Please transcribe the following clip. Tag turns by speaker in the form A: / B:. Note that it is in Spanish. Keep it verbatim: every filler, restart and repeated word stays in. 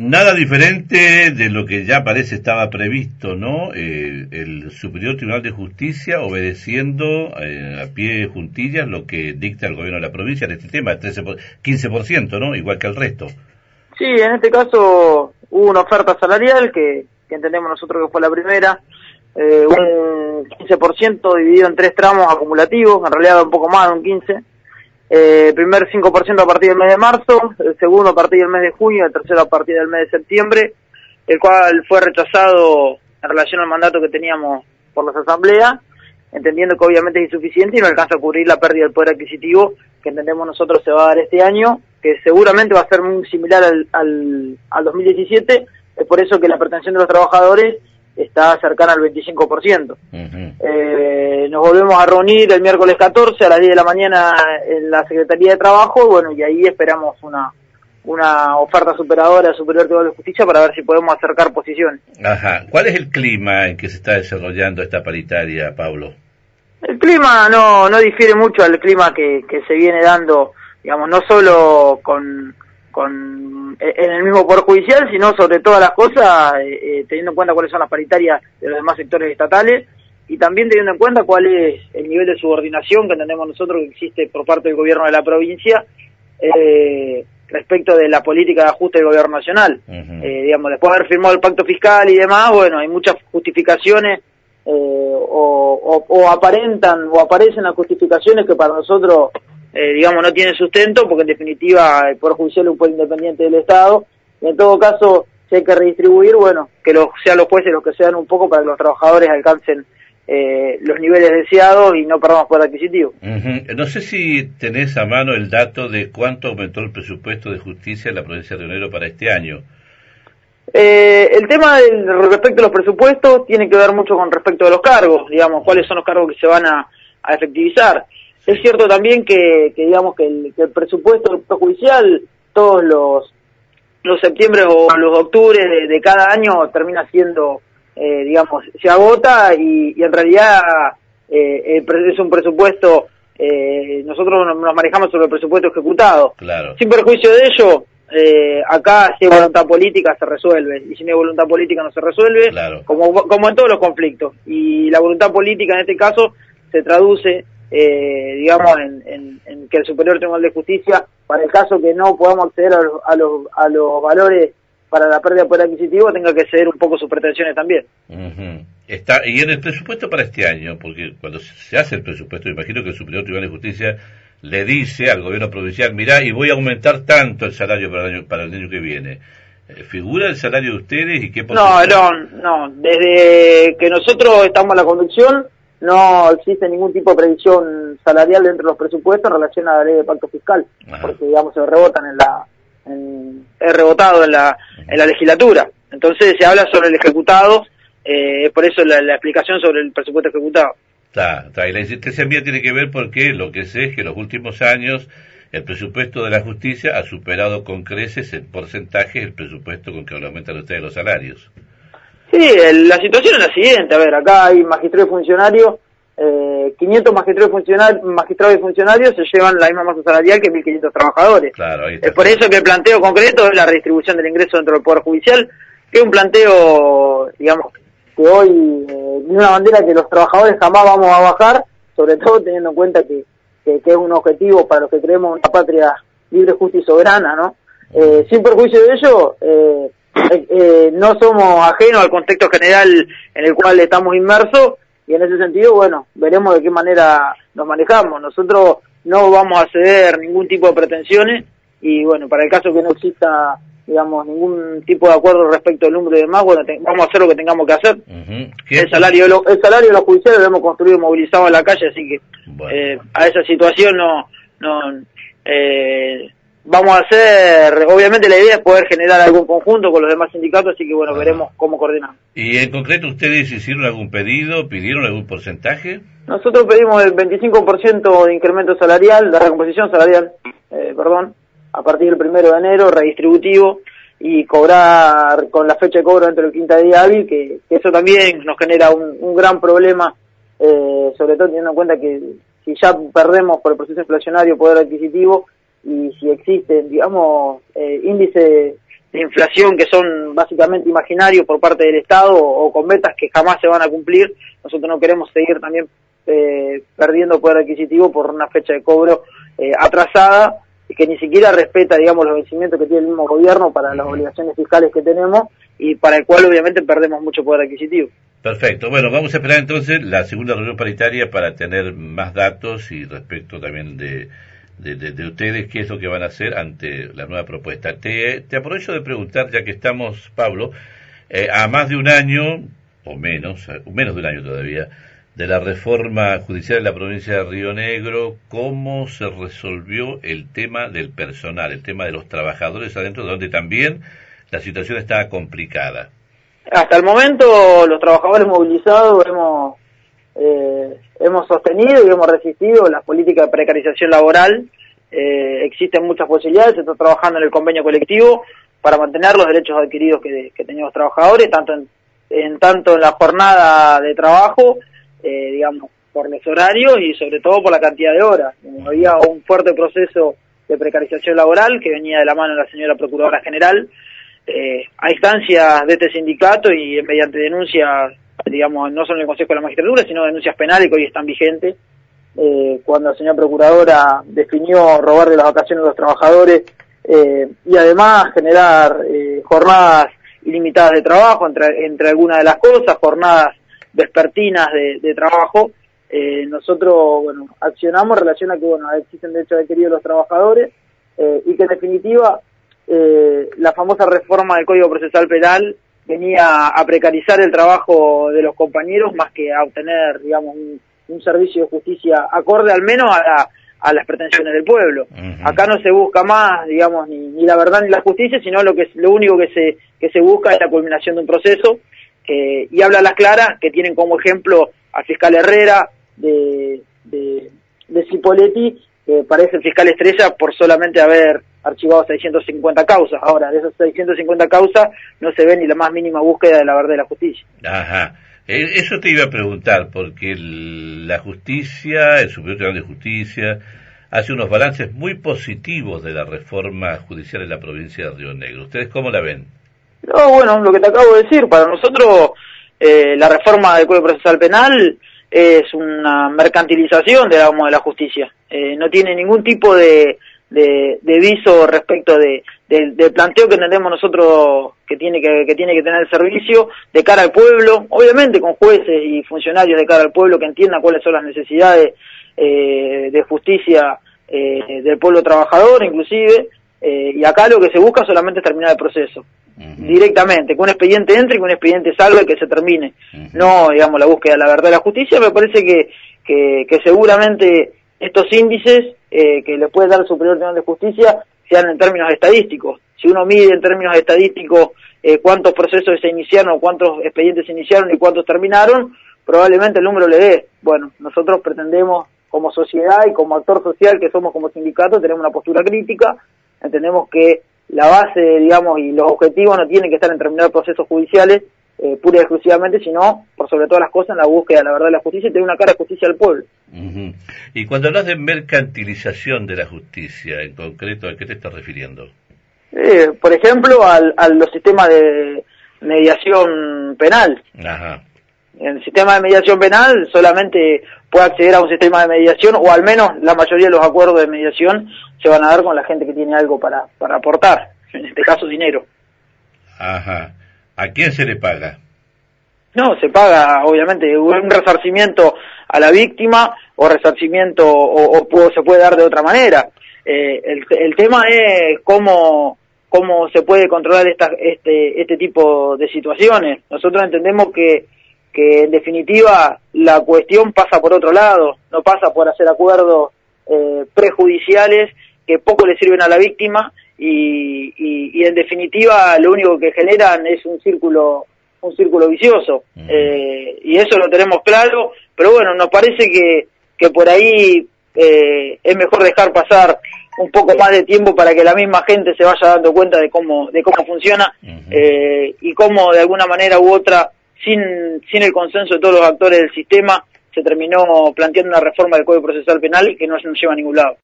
A: Nada diferente de lo que ya parece estaba previsto, ¿no? Eh, el Superior Tribunal de Justicia obedeciendo eh, a pie juntillas lo que dicta el gobierno de la provincia en este tema, trece por, quince por ciento, ¿no? Igual que el resto.
B: Sí, en este caso hubo una oferta salarial que, que entendemos nosotros que fue la primera, eh, un quince por ciento dividido en tres tramos acumulativos, en realidad un poco más de un quince por ciento. Eh, el primer cinco por ciento a partir del mes de marzo, el segundo a partir del mes de junio, el tercero a partir del mes de septiembre, el cual fue rechazado en relación al mandato que teníamos por las asambleas, entendiendo que obviamente es insuficiente y no alcanza a cubrir la pérdida del poder adquisitivo que entendemos nosotros se va a dar este año, que seguramente va a ser muy similar al, al, al dos mil diecisiete, es por eso que la pretensión de los trabajadores está cercana al veinticinco por ciento. Uh-huh. Eh, nos volvemos a reunir el miércoles catorce a las diez de la mañana en la Secretaría de Trabajo, bueno, y ahí esperamos una una oferta superadora del Superior Tribunal de Justicia para ver si podemos acercar posiciones.
A: Ajá. ¿Cuál es el clima en que se está desarrollando esta paritaria, Pablo?
B: El clima no no difiere mucho al clima que, que se viene dando, digamos, no solo con con en el mismo Poder Judicial, sino sobre todas las cosas, eh, teniendo en cuenta cuáles son las paritarias de los demás sectores estatales, y también teniendo en cuenta cuál es el nivel de subordinación que entendemos nosotros que existe por parte del gobierno de la provincia, eh, respecto de la política de ajuste del gobierno nacional. Uh-huh. Eh, digamos, después de haber firmado el pacto fiscal y demás, bueno, hay muchas justificaciones, eh, o, o, o aparentan, o aparecen las justificaciones que para nosotros Eh, digamos, no tiene sustento, porque en definitiva el Poder Judicial es un poder independiente del Estado, y en todo caso, si hay que redistribuir, bueno, que los, sean los jueces los que sean un poco para que los trabajadores alcancen eh, los niveles deseados y no perdamos poder adquisitivo.
A: Uh-huh. No sé si tenés a mano el dato de cuánto aumentó el presupuesto de justicia en la provincia de Río Negro para este año.
B: Eh, el tema del, respecto a los presupuestos tiene que ver mucho con respecto a los cargos, digamos, cuáles son los cargos que se van a, a efectivizar. Es cierto también que, que digamos que el, que el presupuesto del Poder Judicial todos los los septiembre o los octubre de, de cada año termina siendo, eh, digamos, se agota y, y en realidad eh, es un presupuesto, eh, nosotros nos manejamos sobre el presupuesto ejecutado.
A: Claro.
B: Sin perjuicio de ello, eh, acá si hay voluntad política se resuelve, y si no hay voluntad política no se resuelve,
A: claro.
B: como, como en todos los conflictos. Y la voluntad política en este caso se traduce Eh, digamos, en, en, en que el Superior Tribunal de Justicia, para el caso que no podamos acceder a los, a los, a los valores para la pérdida de poder adquisitivo, tenga que ceder un poco sus pretensiones también.
A: Uh-huh. Está, y en el presupuesto para este año, porque cuando se hace el presupuesto, imagino que el Superior Tribunal de Justicia le dice al gobierno provincial, mirá, y voy a aumentar tanto el salario para el año, para el año que viene. ¿Figura el salario de ustedes y qué porcentaje?
B: No, no, no. Desde que nosotros estamos en la conducción, no existe ningún tipo de previsión salarial dentro de los presupuestos en relación a la ley de pacto fiscal. Ajá. Porque digamos se rebotan en la en, es rebotado en la en la legislatura, entonces se habla sobre el ejecutado, eh, por eso la, la explicación sobre el presupuesto ejecutado.
A: Está, está, y la insistencia mía tiene que ver porque lo que sé es que en los últimos años el presupuesto de la justicia ha superado con creces en porcentaje el presupuesto con que aumentan ustedes los salarios.
B: Sí, el, la situación es la siguiente, a ver, acá hay magistrados y funcionarios, eh, quinientos magistrados y, funcionar, magistrados y funcionarios se llevan la misma masa salarial que mil quinientos trabajadores.
A: Claro, ahí está.
B: Es por eso que el planteo concreto es la redistribución del ingreso dentro del Poder Judicial, que es un planteo, digamos, que hoy, eh, de una bandera que los trabajadores jamás vamos a bajar, sobre todo teniendo en cuenta que, que, que es un objetivo para los que creemos una patria libre, justa y soberana, ¿no? Eh, sin perjuicio de ello, eh, Eh, eh, no somos ajenos al contexto general en el cual estamos inmersos, y en ese sentido, bueno, veremos de qué manera nos manejamos. Nosotros no vamos a ceder ningún tipo de pretensiones, y bueno, para el caso que no exista, digamos, ningún tipo de acuerdo respecto al número y demás, bueno, te, vamos a hacer lo que tengamos que hacer.
A: Uh-huh.
B: El salario, lo, el salario de los judiciales lo hemos construido movilizado en la calle, así que
A: bueno.
B: eh, a esa situación no, no, eh, vamos a hacer, obviamente la idea es poder generar algún conjunto con los demás sindicatos, así que bueno, Ajá. veremos cómo coordinamos.
A: ¿Y en concreto ustedes hicieron algún pedido, pidieron algún porcentaje?
B: Nosotros pedimos el veinticinco por ciento de incremento salarial, de recomposición salarial, eh, perdón, a partir del primero de enero, redistributivo, y cobrar con la fecha de cobro dentro del quinta día hábil, que, que eso también nos genera un, un gran problema, eh, sobre todo teniendo en cuenta que si ya perdemos por el proceso inflacionario poder adquisitivo, y si existen, digamos, eh, índices de inflación que son básicamente imaginarios por parte del Estado o, o con metas que jamás se van a cumplir, nosotros no queremos seguir también eh, perdiendo poder adquisitivo por una fecha de cobro eh, atrasada, que ni siquiera respeta, digamos, los vencimientos que tiene el mismo gobierno para las obligaciones fiscales que tenemos y para el cual obviamente perdemos mucho poder adquisitivo.
A: Perfecto. Bueno, vamos a esperar entonces la segunda reunión paritaria para tener más datos y respecto también de, de, de, de ustedes qué es lo que van a hacer ante la nueva propuesta. Te, te aprovecho de preguntar, ya que estamos, Pablo, eh, a más de un año, o menos, menos de un año todavía, de la reforma judicial de la provincia de Río Negro, ¿cómo se resolvió el tema del personal, el tema de los trabajadores adentro, donde también la situación está complicada?
B: Hasta el momento los trabajadores movilizados hemos eh, hemos sostenido y hemos resistido las políticas de precarización laboral. Eh, existen muchas posibilidades, se está trabajando en el convenio colectivo para mantener los derechos adquiridos que, que tenían los trabajadores, tanto en, en tanto en la jornada de trabajo, eh, digamos, por los horarios y sobre todo por la cantidad de horas. Había un fuerte proceso de precarización laboral que venía de la mano de la señora Procuradora General, eh, a instancias de este sindicato y mediante denuncias, digamos, no solo en el Consejo de la Magistratura, sino denuncias penales que hoy están vigentes, eh, cuando la señora Procuradora definió robarle las vacaciones a los trabajadores eh, y además generar eh, jornadas ilimitadas de trabajo, entre, entre algunas de las cosas, jornadas vespertinas de, de trabajo. Eh, nosotros, bueno, accionamos en relación a que, bueno, existen derechos adquiridos de los trabajadores eh, y que en definitiva eh, la famosa reforma del Código Procesal Penal venía a precarizar el trabajo de los compañeros más que a obtener, digamos, un, un servicio de justicia acorde al menos a, la, a las pretensiones del pueblo. Uh-huh. Acá no se busca más, digamos, ni, ni la verdad ni la justicia, sino lo que lo único que se que se busca es la culminación de un proceso. Eh, y habla a las claras que tienen como ejemplo al fiscal Herrera de, de, de Cipolletti, que parece el fiscal estrella por solamente haber archivado seiscientas cincuenta causas. Ahora, de esas seiscientas cincuenta causas no se ve ni la más mínima búsqueda de la verdad de la justicia.
A: Ajá. Eso te iba a preguntar, porque el, la justicia, el Superior Tribunal de Justicia, hace unos balances muy positivos de la reforma judicial en la provincia de Río Negro. ¿Ustedes cómo la ven?
B: No, bueno, lo que te acabo de decir, para nosotros eh, la reforma del Código Procesal Penal es una mercantilización, digamos, de la justicia. Eh, no tiene ningún tipo de, de, de viso respecto de, de, del planteo que entendemos nosotros que tiene que, que tiene que tener el servicio de cara al pueblo, obviamente con jueces y funcionarios de cara al pueblo que entiendan cuáles son las necesidades eh, de justicia eh, del pueblo trabajador, inclusive, eh, y acá lo que se busca solamente es terminar el proceso. Uh-huh. Directamente, que un expediente entre y que un expediente salga y que se termine. Uh-huh. No, digamos, la búsqueda de la verdad de la justicia. Me parece que, que, que seguramente estos índices eh, que le puede dar el Superior Tribunal de Justicia sean en términos estadísticos. Si uno mide en términos estadísticos eh, cuántos procesos se iniciaron o cuántos expedientes se iniciaron y cuántos terminaron, probablemente el número le dé. Bueno, nosotros pretendemos como sociedad y como actor social que somos como sindicato, tenemos una postura crítica, entendemos que la base, digamos, y los objetivos no tienen que estar en terminar procesos judiciales eh, pura y exclusivamente, sino, por sobre todas las cosas, en la búsqueda de la verdad de la justicia y tener una cara de justicia al pueblo.
A: Uh-huh. Y cuando hablas de mercantilización de la justicia, en concreto, ¿a qué te estás refiriendo?
B: Eh, por ejemplo, al, a los sistemas de mediación penal.
A: Ajá.
B: En el sistema de mediación penal solamente puede acceder a un sistema de mediación, o al menos la mayoría de los acuerdos de mediación se van a dar con la gente que tiene algo para, para aportar, en este caso dinero.
A: Ajá. ¿A quién se le paga?
B: No, se paga obviamente un resarcimiento a la víctima o resarcimiento o, o, o se puede dar de otra manera. Eh, el, el tema es cómo cómo se puede controlar esta, este este tipo de situaciones. Nosotros entendemos que que en definitiva la cuestión pasa por otro lado, no pasa por hacer acuerdos eh, prejudiciales que poco le sirven a la víctima y, y, y en definitiva lo único que generan es un círculo un círculo vicioso. Uh-huh. eh, y eso lo tenemos claro, pero bueno, nos parece que, que por ahí eh, es mejor dejar pasar un poco más de tiempo para que la misma gente se vaya dando cuenta de cómo de cómo funciona. Uh-huh. eh, y cómo de alguna manera u otra sin sin el consenso de todos los actores del sistema se terminó planteando una reforma del Código Procesal Penal que no nos lleva a ningún lado.